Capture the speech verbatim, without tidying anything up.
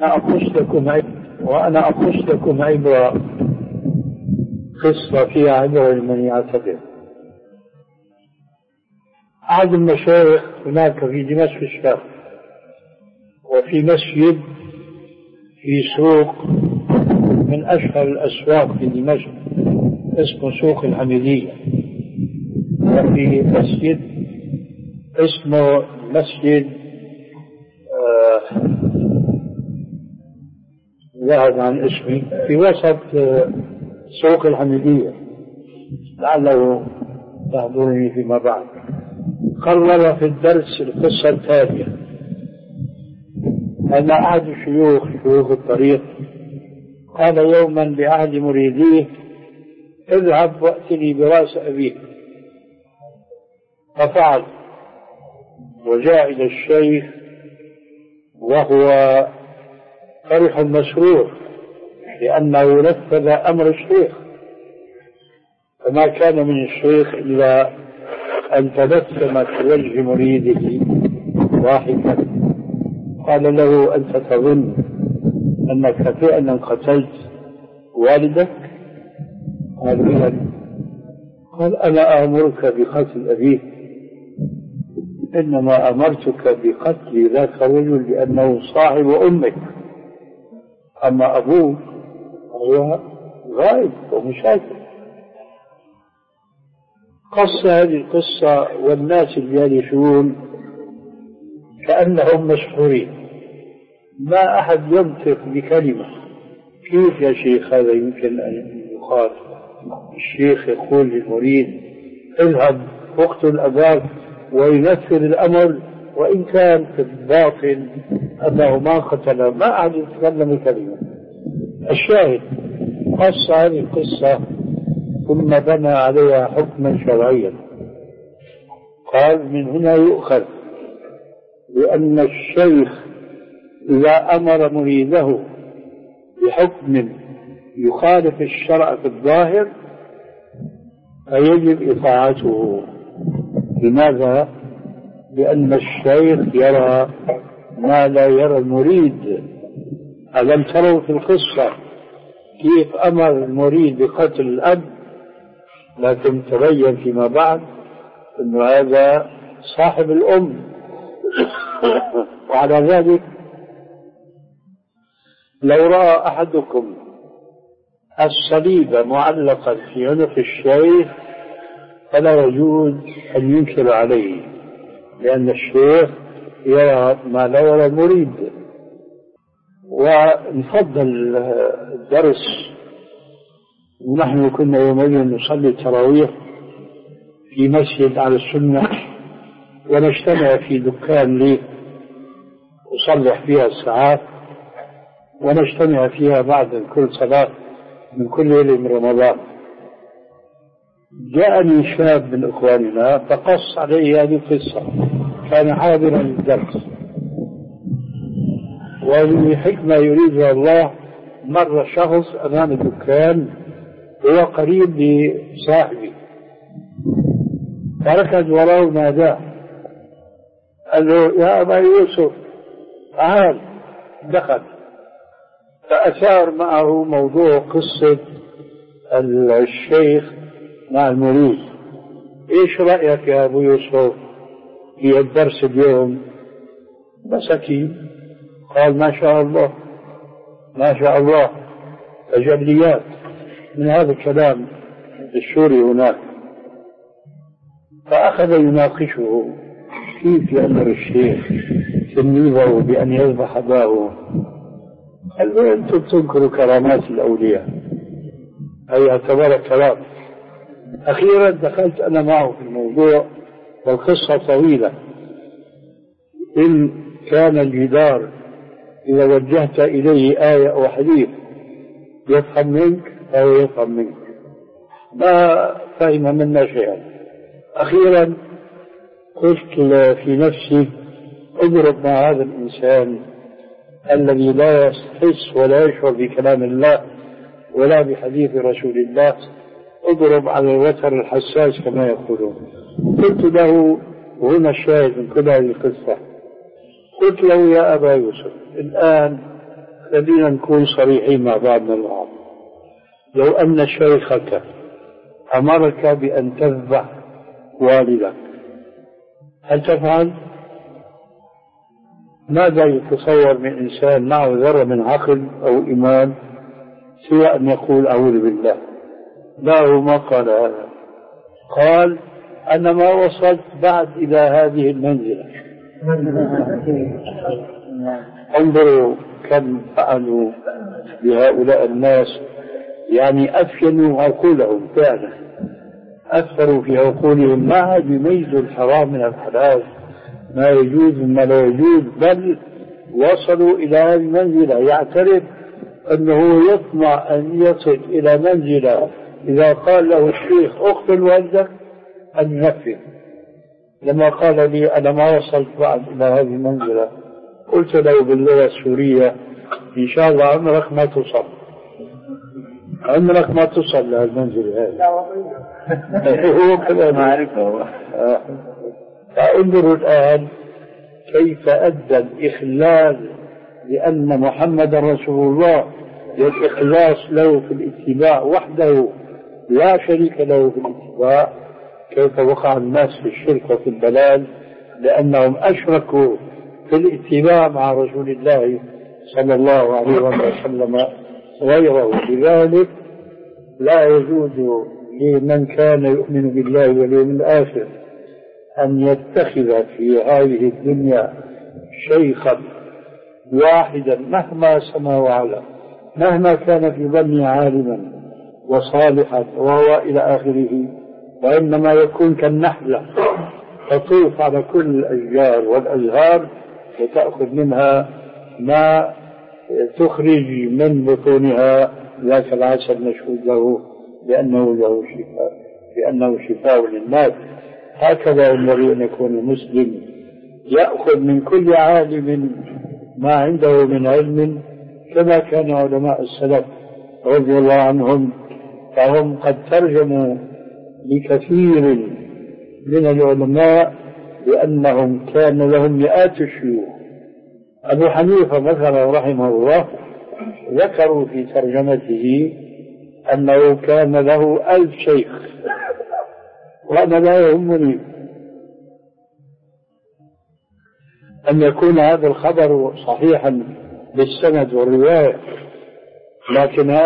أقص لكم وأنا أقص لكم عبرة، قصة فيها عبرة لمن يعتبر. أحد المشايخ هناك في دمشق الشرق، وفي مسجد في سوق من أشهر الأسواق في دمشق اسمه سوق الحميدية، وفي مسجد اسمه مسجد ذهب عن اسمي في وسط سوق الحميدية، لعله تحضرني فيما بعد. قرر في الدرس القصة التالية: أن أحد الشيوخ شيوخ الطريق قال يوما لأحد مريديه: اذهب وأتني برأس أبيك. ففعل، وجاء إلى الشيخ وهو فرح مسرور لأنه نفذ أمر الشيخ، فما كان من الشيخ إلا أن تبسم في وجه مريده ضاحكا. قال له: أنت تظن أنك فعلا قتلت والدك؟ قال: إذا. قال: أنا آمرك بقتل أبيك، إنما أمرتك بقتل ذاك الرجل لأنه صاحب أمك، أما أبوه هو غائب ومشاكل. قص هذه القصة والناس الجالسون كأنهم مسحورين، ما أحد ينطق بكلمة. كيف يا شيخ هذا يمكن أن يقال؟ الشيخ يقول للمريد: اذهب واقتل أباك، وينفذ الأمر وإن كان في الباطن أنه ما قتل، ما أحد يتكلم كلمة. الشاهد قص هذه القصة ثم بنى عليها حكما شرعيا. قال: من هنا يؤخذ بأن الشيخ إذا أمر مريده بحكم يخالف الشرع في الظاهر فيجب إطاعته. لماذا؟ لأن الشيخ يرى ما لا يرى المريد. ألم تروا في القصة كيف أمر المريد بقتل الأب، لكن تبين فيما بعد أن هذا صاحب الأم. وعلى ذلك لو رأى أحدكم الصليب معلقا في عنق الشيخ فلا يجوز أن ينكر عليه، لأن الشيخ يرى ما لا يرى المريد. ونفضل الدرس، ونحن كنا يومئذ نصلي التراويح في مسجد على السنة، ونجتمع في دكان لي أصلح فيها الساعات، ونجتمع فيها بعد كل صلاة من كل ليلة من رمضان. جاءني شاب من إخواننا فقص عليه هذه القصة، كان حاضرا للدرس، ولحكمة يريدها الله مر شخص أمام الدكان هو قريب لصاحبي، فركض وراه ناداه، قال له: يا أبا يوسف تعال. دخل فأثار معه موضوع قصة الشيخ مع المريد. إيش رأيك يا أبو يوسف في الدرس اليوم؟ مسكين. قال: ما شاء الله ما شاء الله، تجليات من هذا الكلام السوري هناك. فأخذ يناقشه كيف يأمر الشيخ تلميذه بأن يذبح أباه. قال له: أنتم تنكروا كرامات الأولياء، أي اعتبر كلام. أخيرا دخلت أنا معه في الموضوع، والقصة طويلة. إن كان الجدار إذا وجهت إليه آية أو حديث يفهم منك أو يفهم منك، ما فهم منا شيئا. أخيرا قلت في نفسي: اضرب مع هذا الإنسان الذي لا يحس ولا يشعر بكلام الله ولا بحديث رسول الله، اضرب على الوتر الحساس كما يقولون. قلت له، وهنا الشاهد من كل هذه القصة، قلت له: يا أبا يوسف، الآن خلينا نكون صريحين مع بعضنا البعض. لو أن شيخك أمرك بأن تذبح والدك هل تفعل؟ ماذا يتصور من إنسان معه ذرة من عقل أو إيمان سوى أن يقول أعوذ بالله؟ لا، هو ما قال هذا، قال أنا ما وصلت بعد إلى هذه المنزلة. انظروا كم فعلوا بهؤلاء الناس، يعني أفينوا عقولهم فعلا، أثروا في عقولهم، ما عاد يميزوا الحرام من الحلال، ما يجوز ما لا يجوز، بل وصلوا إلى هذه المنزلة. يعترف أنه يطمع أن يصل إلى منزلة إذا قال له الشيخ اقتل والدك أن ينفذ. لما قال لي أنا ما وصلت بعد إلى هذه المنزلة قلت له باللغة السورية إن شاء الله عمرك ما توصل، عمرك ما توصل لهالمنزلة هذه. هو كذا ما عرفه. فانظروا الآن كيف أدى الإخلال لأن محمد رسول الله والإخلاص له في الاتباع وحده لا شريك له في الاتباع، كيف وقع الناس في الشرك وفي الضلال لأنهم أشركوا في الاتباع مع رسول الله صلى الله عليه وسلم غيره. لذلك لا يجوز لمن كان يؤمن بالله واليوم الآخر أن يتخذ في هذه الدنيا شيخا واحدا مهما سما وعلا، مهما كان في ظنه عالما وصالحا وهو إلى آخره، وإنما يكون كالنحلة تطوف على كل الأشجار والأزهار وتأخذ منها ما تخرج من بطونها ذاك العسل مشهود له لأنه له شفاء، لأنه شفاء للناس. هكذا ينبغي أن يكون المسلم، يأخذ من كل عالم ما عنده من علم، كما كان علماء السلف رضي الله عنهم، فهم قد ترجموا لكثير من العلماء لأنهم كان لهم مئات الشيوخ. أبو حنيفة مثلا رحمه الله ذكروا في ترجمته أنه كان له ألف شيخ، وأنا لا يهمني أن يكون هذا الخبر صحيحا بالسند والرواية، لكن